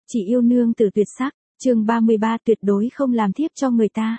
Chị yêu nương tử tuyệt sắc, chương 33 tuyệt đối không làm thiếp cho người ta.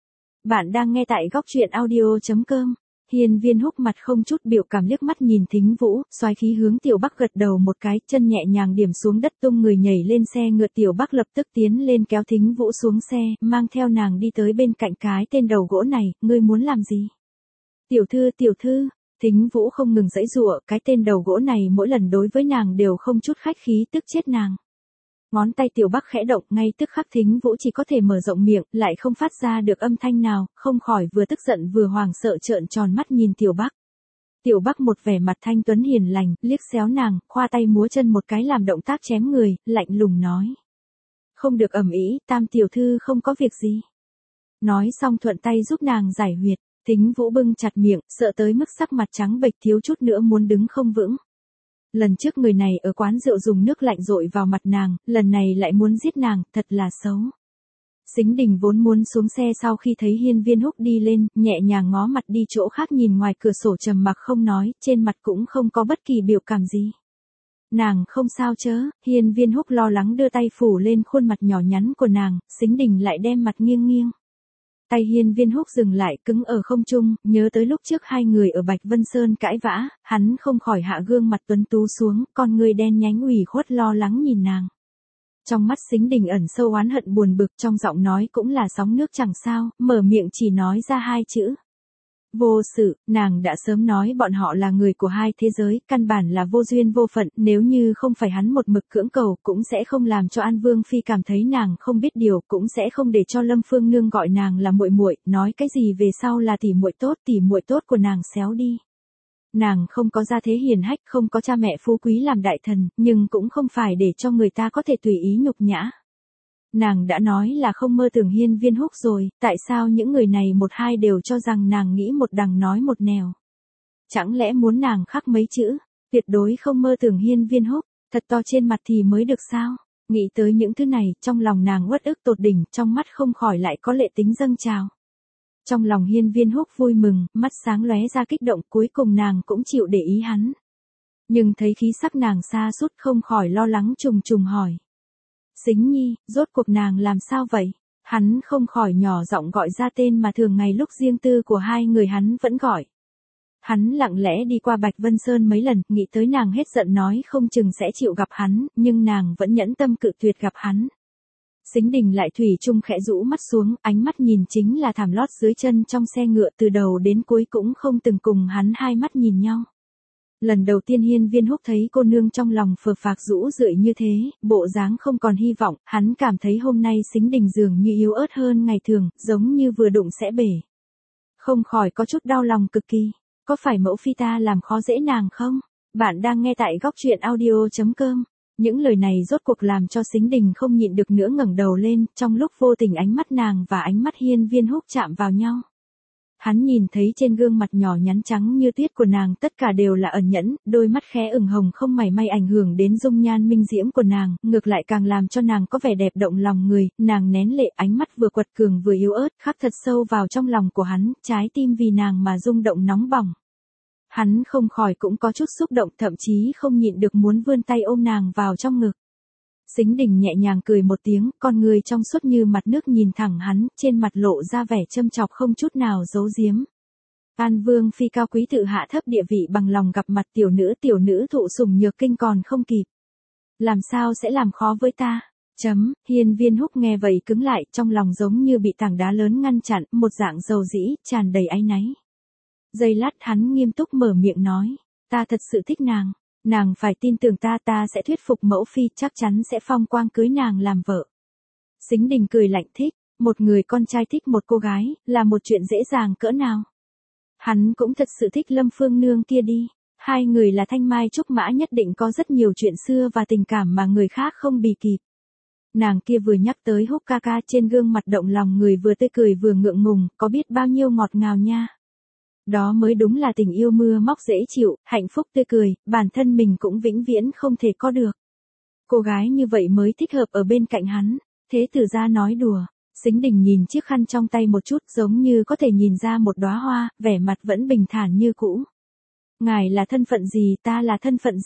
Bạn đang nghe tại góc truyện audio.com. Hiên Viên Húc mặt không chút biểu cảm liếc mắt nhìn Thính Vũ, xoáy khí hướng Tiểu Bắc gật đầu một cái, chân nhẹ nhàng điểm xuống đất tung người nhảy lên xe ngựa. Tiểu Bắc lập tức tiến lên kéo Thính Vũ xuống xe, mang theo nàng đi tới bên cạnh cái tên đầu gỗ này, ngươi muốn làm gì? Tiểu thư, Thính Vũ không ngừng giãy giụa, cái tên đầu gỗ này mỗi lần đối với nàng đều không chút khách khí, tức chết nàng. Ngón tay Tiểu Bắc khẽ động, ngay tức khắc Thính Vũ chỉ có thể mở rộng miệng, lại không phát ra được âm thanh nào, không khỏi vừa tức giận vừa hoảng sợ trợn tròn mắt nhìn Tiểu Bắc. Tiểu Bắc một vẻ mặt thanh tuấn hiền lành, liếc xéo nàng, khoa tay múa chân một cái làm động tác chém người, lạnh lùng nói. Không được ầm ĩ, Tam tiểu thư không có việc gì. Nói xong thuận tay giúp nàng giải huyệt. Thính Vũ bưng chặt miệng, sợ tới mức sắc mặt trắng bệch thiếu chút nữa muốn đứng không vững. Lần trước người này ở quán rượu dùng nước lạnh dội vào mặt nàng, lần này lại muốn giết nàng, thật là xấu. Sính Đình vốn muốn xuống xe sau khi thấy Hiên Viên Húc đi lên, nhẹ nhàng ngó mặt đi chỗ khác nhìn ngoài cửa sổ trầm mặc không nói, trên mặt cũng không có bất kỳ biểu cảm gì. Nàng không sao chớ, Hiên Viên Húc lo lắng đưa tay phủ lên khuôn mặt nhỏ nhắn của nàng, Sính Đình lại đem mặt nghiêng nghiêng. Tay Hiên Viên Húc dừng lại cứng ở không trung, nhớ tới lúc trước hai người ở Bạch Vân Sơn cãi vã, hắn không khỏi hạ gương mặt tuấn tú xuống, con người đen nhánh ủy khuất lo lắng nhìn nàng. Trong mắt Sính Đình ẩn sâu oán hận buồn bực, trong giọng nói cũng là sóng nước chẳng sao, mở miệng chỉ nói ra hai chữ. Vô sự, nàng đã sớm nói bọn họ là người của hai thế giới, căn bản là vô duyên vô phận, nếu như không phải hắn một mực cưỡng cầu, cũng sẽ không làm cho An Vương phi cảm thấy nàng không biết điều, cũng sẽ không để cho Lâm Phương nương gọi nàng là muội muội, nói cái gì về sau là tỷ muội tốt của nàng xéo đi. Nàng không có gia thế hiền hách, không có cha mẹ phú quý làm đại thần, nhưng cũng không phải để cho người ta có thể tùy ý nhục nhã. Nàng đã nói là không mơ tưởng Hiên Viên Húc rồi, tại sao những người này một hai đều cho rằng nàng nghĩ một đằng nói một nẻo? Chẳng lẽ muốn nàng khắc mấy chữ, tuyệt đối không mơ tưởng Hiên Viên Húc, thật to trên mặt thì mới được sao? Nghĩ tới những thứ này, trong lòng nàng uất ức tột đỉnh, trong mắt không khỏi lại có lệ tính dâng trào. Trong lòng Hiên Viên Húc vui mừng, mắt sáng lóe ra kích động, cuối cùng nàng cũng chịu để ý hắn. Nhưng thấy khí sắc nàng xa sút không khỏi lo lắng trùng trùng hỏi. Sính Nhi, rốt cuộc nàng làm sao vậy? Hắn không khỏi nhỏ giọng gọi ra tên mà thường ngày lúc riêng tư của hai người hắn vẫn gọi. Hắn lặng lẽ đi qua Bạch Vân Sơn mấy lần, nghĩ tới nàng hết giận nói không chừng sẽ chịu gặp hắn, nhưng nàng vẫn nhẫn tâm cự tuyệt gặp hắn. Sính Đình lại thủy chung khẽ rũ mắt xuống, ánh mắt nhìn chính là thảm lót dưới chân trong xe ngựa, từ đầu đến cuối cũng không từng cùng hắn hai mắt nhìn nhau. Lần đầu tiên Hiên Viên Húc thấy cô nương trong lòng phờ phạc rũ rượi như thế, bộ dáng không còn hy vọng, hắn cảm thấy hôm nay Sính Đình dường như yếu ớt hơn ngày thường, giống như vừa đụng sẽ bể. Không khỏi có chút đau lòng cực kỳ, có phải mẫu phi ta làm khó dễ nàng không? Bạn đang nghe tại góc truyện audio.com. Những lời này rốt cuộc làm cho Sính Đình không nhịn được nữa ngẩng đầu lên, trong lúc vô tình ánh mắt nàng và ánh mắt Hiên Viên Húc chạm vào nhau. Hắn nhìn thấy trên gương mặt nhỏ nhắn trắng như tuyết của nàng tất cả đều là ẩn nhẫn, đôi mắt khẽ ửng hồng không mảy may ảnh hưởng đến dung nhan minh diễm của nàng, ngược lại càng làm cho nàng có vẻ đẹp động lòng người, nàng nén lệ ánh mắt vừa quật cường vừa yếu ớt khắc thật sâu vào trong lòng của hắn, trái tim vì nàng mà rung động nóng bỏng. Hắn không khỏi cũng có chút xúc động thậm chí không nhịn được muốn vươn tay ôm nàng vào trong ngực. Sính Đình nhẹ nhàng cười một tiếng, con người trong suốt như mặt nước nhìn thẳng hắn, trên mặt lộ ra vẻ châm chọc không chút nào giấu giếm. An Vương phi cao quý tự hạ thấp địa vị bằng lòng gặp mặt tiểu nữ thụ sủng nhược kinh còn không kịp. Làm sao sẽ làm khó với ta? Hiên Viên Húc nghe vậy cứng lại, trong lòng giống như bị tảng đá lớn ngăn chặn, một dạng dầu dĩ, tràn đầy áy náy. Giây lát hắn nghiêm túc mở miệng nói, ta thật sự thích nàng. Nàng phải tin tưởng ta sẽ thuyết phục mẫu phi, chắc chắn sẽ phong quang cưới nàng làm vợ. Sính Đình cười lạnh thích, một người con trai thích một cô gái, là một chuyện dễ dàng cỡ nào. Hắn cũng thật sự thích Lâm Phương nương kia đi, hai người là thanh mai trúc mã nhất định có rất nhiều chuyện xưa và tình cảm mà người khác không bì kịp. Nàng kia vừa nhắc tới Húc ca ca trên gương mặt động lòng người vừa tươi cười vừa ngượng ngùng, có biết bao nhiêu ngọt ngào nha. Đó mới đúng là tình yêu mưa móc dễ chịu, hạnh phúc tươi cười, bản thân mình cũng vĩnh viễn không thể có được. Cô gái như vậy mới thích hợp ở bên cạnh hắn, thế tử ra nói đùa. Sính Đình nhìn chiếc khăn trong tay một chút giống như có thể nhìn ra một đóa hoa, vẻ mặt vẫn bình thản như cũ. Ngài là thân phận gì, ta là thân phận gì?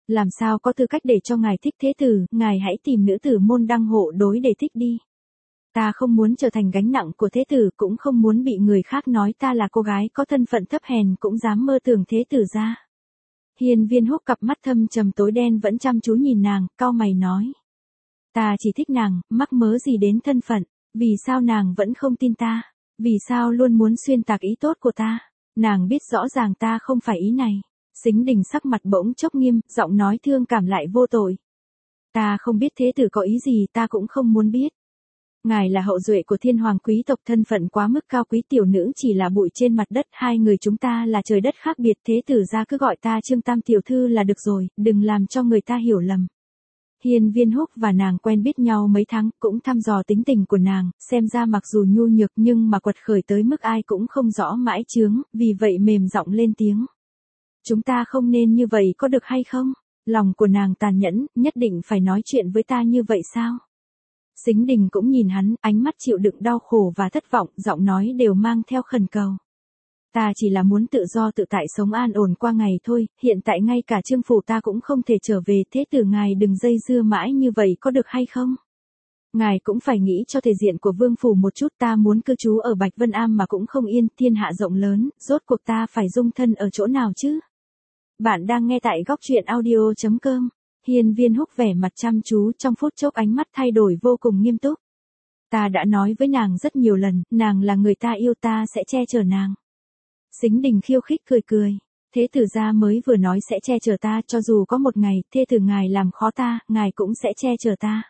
Làm sao có tư cách để cho ngài thích thế tử, ngài hãy tìm nữ tử môn đăng hộ đối để thích đi. Ta không muốn trở thành gánh nặng của thế tử, cũng không muốn bị người khác nói ta là cô gái có thân phận thấp hèn cũng dám mơ tưởng thế tử ra. Hiên Viên Húc cặp mắt thâm trầm tối đen vẫn chăm chú nhìn nàng, cau mày nói. Ta chỉ thích nàng, mắc mớ gì đến thân phận, vì sao nàng vẫn không tin ta, vì sao luôn muốn xuyên tạc ý tốt của ta, nàng biết rõ ràng ta không phải ý này. Sính Đình sắc mặt bỗng chốc nghiêm, giọng nói thương cảm lại vô tội. Ta không biết thế tử có ý gì, ta cũng không muốn biết. Ngài là hậu duệ của thiên hoàng quý tộc, thân phận quá mức cao quý, tiểu nữ chỉ là bụi trên mặt đất, hai người chúng ta là trời đất khác biệt, thế tử ra cứ gọi ta Trương Tam tiểu thư là được rồi, đừng làm cho người ta hiểu lầm. Hiên Viên Húc và nàng quen biết nhau mấy tháng, cũng thăm dò tính tình của nàng, xem ra mặc dù nhu nhược nhưng mà quật khởi tới mức ai cũng không rõ mãi chướng, vì vậy mềm giọng lên tiếng. Chúng ta không nên như vậy có được hay không? Lòng của nàng tàn nhẫn, nhất định phải nói chuyện với ta như vậy sao? Sính Đình cũng nhìn hắn, ánh mắt chịu đựng đau khổ và thất vọng, giọng nói đều mang theo khẩn cầu. Ta chỉ là muốn tự do tự tại sống an ổn qua ngày thôi, hiện tại ngay cả Trương phủ ta cũng không thể trở về, thế tử ngài đừng dây dưa mãi như vậy có được hay không? Ngài cũng phải nghĩ cho thể diện của vương phủ một chút, ta muốn cư trú ở Bạch Vân Am mà cũng không yên, thiên hạ rộng lớn, rốt cuộc ta phải dung thân ở chỗ nào chứ? Bạn đang nghe tại góc truyện audio.com. Hiên Viên Húc vẻ mặt chăm chú, trong phút chốc ánh mắt thay đổi vô cùng nghiêm túc. Ta đã nói với nàng rất nhiều lần, nàng là người ta yêu, ta sẽ che chở nàng. Sính Đình khiêu khích cười cười. Thế tử gia mới vừa nói sẽ che chở ta, cho dù có một ngày, thê tử ngài làm khó ta, ngài cũng sẽ che chở ta.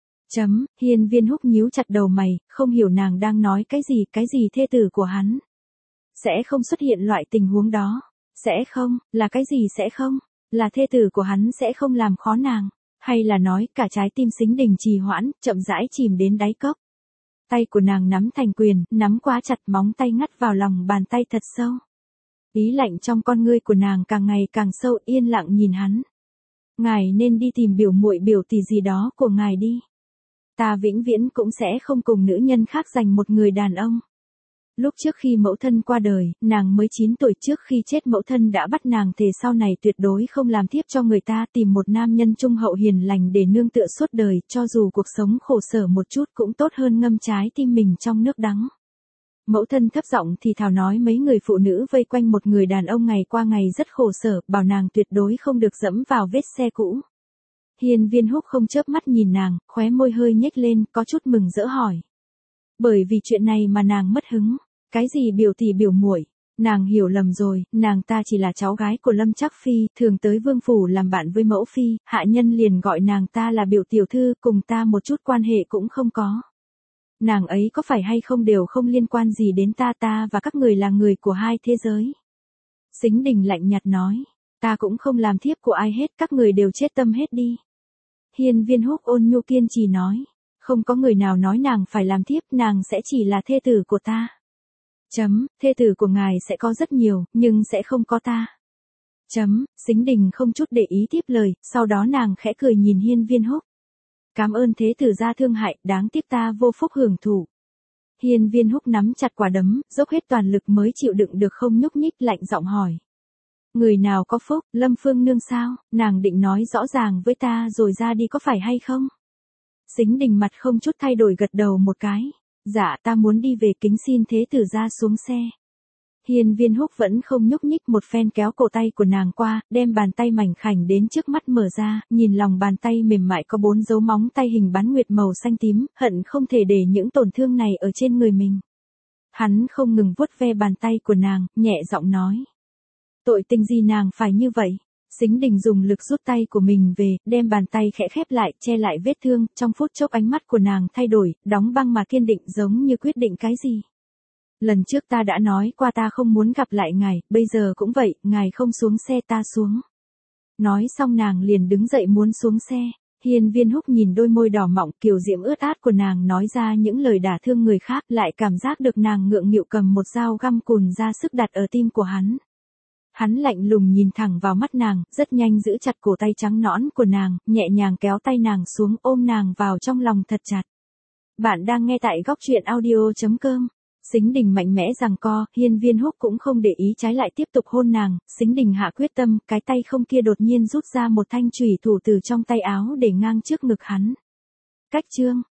Hiên Viên Húc nhíu chặt đầu mày, không hiểu nàng đang nói cái gì thê tử của hắn. Sẽ không xuất hiện loại tình huống đó. Sẽ không, là cái gì sẽ không? Là thê tử của hắn sẽ không làm khó nàng, hay là nói cả trái tim Sính Đình trì hoãn, chậm rãi chìm đến đáy cốc. Tay của nàng nắm thành quyền, nắm quá chặt, móng tay ngắt vào lòng bàn tay thật sâu. Ý lạnh trong con ngươi của nàng càng ngày càng sâu, yên lặng nhìn hắn. Ngài nên đi tìm biểu muội biểu tỷ gì đó của ngài đi. Ta vĩnh viễn cũng sẽ không cùng nữ nhân khác giành một người đàn ông. Lúc trước khi mẫu thân qua đời, nàng mới 9 tuổi, trước khi chết mẫu thân đã bắt nàng thề sau này tuyệt đối không làm thiếp cho người ta, tìm một nam nhân trung hậu hiền lành để nương tựa suốt đời, cho dù cuộc sống khổ sở một chút cũng tốt hơn ngâm trái tim mình trong nước đắng. Mẫu thân thấp giọng thì thào nói mấy người phụ nữ vây quanh một người đàn ông ngày qua ngày rất khổ sở, bảo nàng tuyệt đối không được dẫm vào vết xe cũ. Hiên Viên Húc không chớp mắt nhìn nàng, khóe môi hơi nhếch lên, có chút mừng rỡ hỏi. Bởi vì chuyện này mà nàng mất hứng. Cái gì biểu tỷ biểu muội? Nàng hiểu lầm rồi, nàng ta chỉ là cháu gái của Lâm Trác Phi, thường tới vương phủ làm bạn với mẫu phi, hạ nhân liền gọi nàng ta là biểu tiểu thư, cùng ta một chút quan hệ cũng không có. Nàng ấy có phải hay không đều không liên quan gì đến ta và các người là người của hai thế giới. Sính Đình lạnh nhạt nói, ta cũng không làm thiếp của ai hết, các người đều chết tâm hết đi. Hiên Viên Húc ôn nhu kiên trì nói, không có người nào nói nàng phải làm thiếp, nàng sẽ chỉ là thê tử của ta. Thê tử của ngài sẽ có rất nhiều, nhưng sẽ không có ta. Sính Đình không chút để ý tiếp lời, sau đó nàng khẽ cười nhìn Hiên Viên Húc. Cảm ơn thế tử gia thương hại, đáng tiếc ta vô phúc hưởng thụ. Hiên Viên Húc nắm chặt quả đấm, dốc hết toàn lực mới chịu đựng được không nhúc nhích, lạnh giọng hỏi. Người nào có phúc, Lâm Phương Nương sao, nàng định nói rõ ràng với ta rồi ra đi có phải hay không? Sính Đình mặt không chút thay đổi gật đầu một cái. Dạ, ta muốn đi về, kính xin thế tử gia xuống xe. Hiên Viên Húc vẫn không nhúc nhích, một phen kéo cổ tay của nàng qua, đem bàn tay mảnh khảnh đến trước mắt mở ra, nhìn lòng bàn tay mềm mại có 4 dấu móng tay hình bán nguyệt màu xanh tím, hận không thể để những tổn thương này ở trên người mình. Hắn không ngừng vuốt ve bàn tay của nàng, nhẹ giọng nói. Tội tình gì nàng phải như vậy? Sính Đình dùng lực rút tay của mình về, đem bàn tay khẽ khép lại, che lại vết thương, trong phút chốc ánh mắt của nàng thay đổi, đóng băng mà kiên định giống như quyết định cái gì. Lần trước ta đã nói qua ta không muốn gặp lại ngài, bây giờ cũng vậy, ngài không xuống xe ta xuống. Nói xong nàng liền đứng dậy muốn xuống xe. Hiên Viên Húc nhìn đôi môi đỏ mọng kiều diễm ướt át của nàng nói ra những lời đả thương người khác, lại cảm giác được nàng ngượng nghịu cầm một dao găm cùn ra sức đặt ở tim của hắn. Hắn lạnh lùng nhìn thẳng vào mắt nàng, rất nhanh giữ chặt cổ tay trắng nõn của nàng, nhẹ nhàng kéo tay nàng xuống, ôm nàng vào trong lòng thật chặt. Bạn đang nghe tại góc truyện audio.com. Sính Đình mạnh mẽ giằng co, Hiên Viên Húc cũng không để ý, trái lại tiếp tục hôn nàng. Sính Đình hạ quyết tâm, cái tay không kia đột nhiên rút ra một thanh chùy thủ từ trong tay áo để ngang trước ngực hắn. Cách chương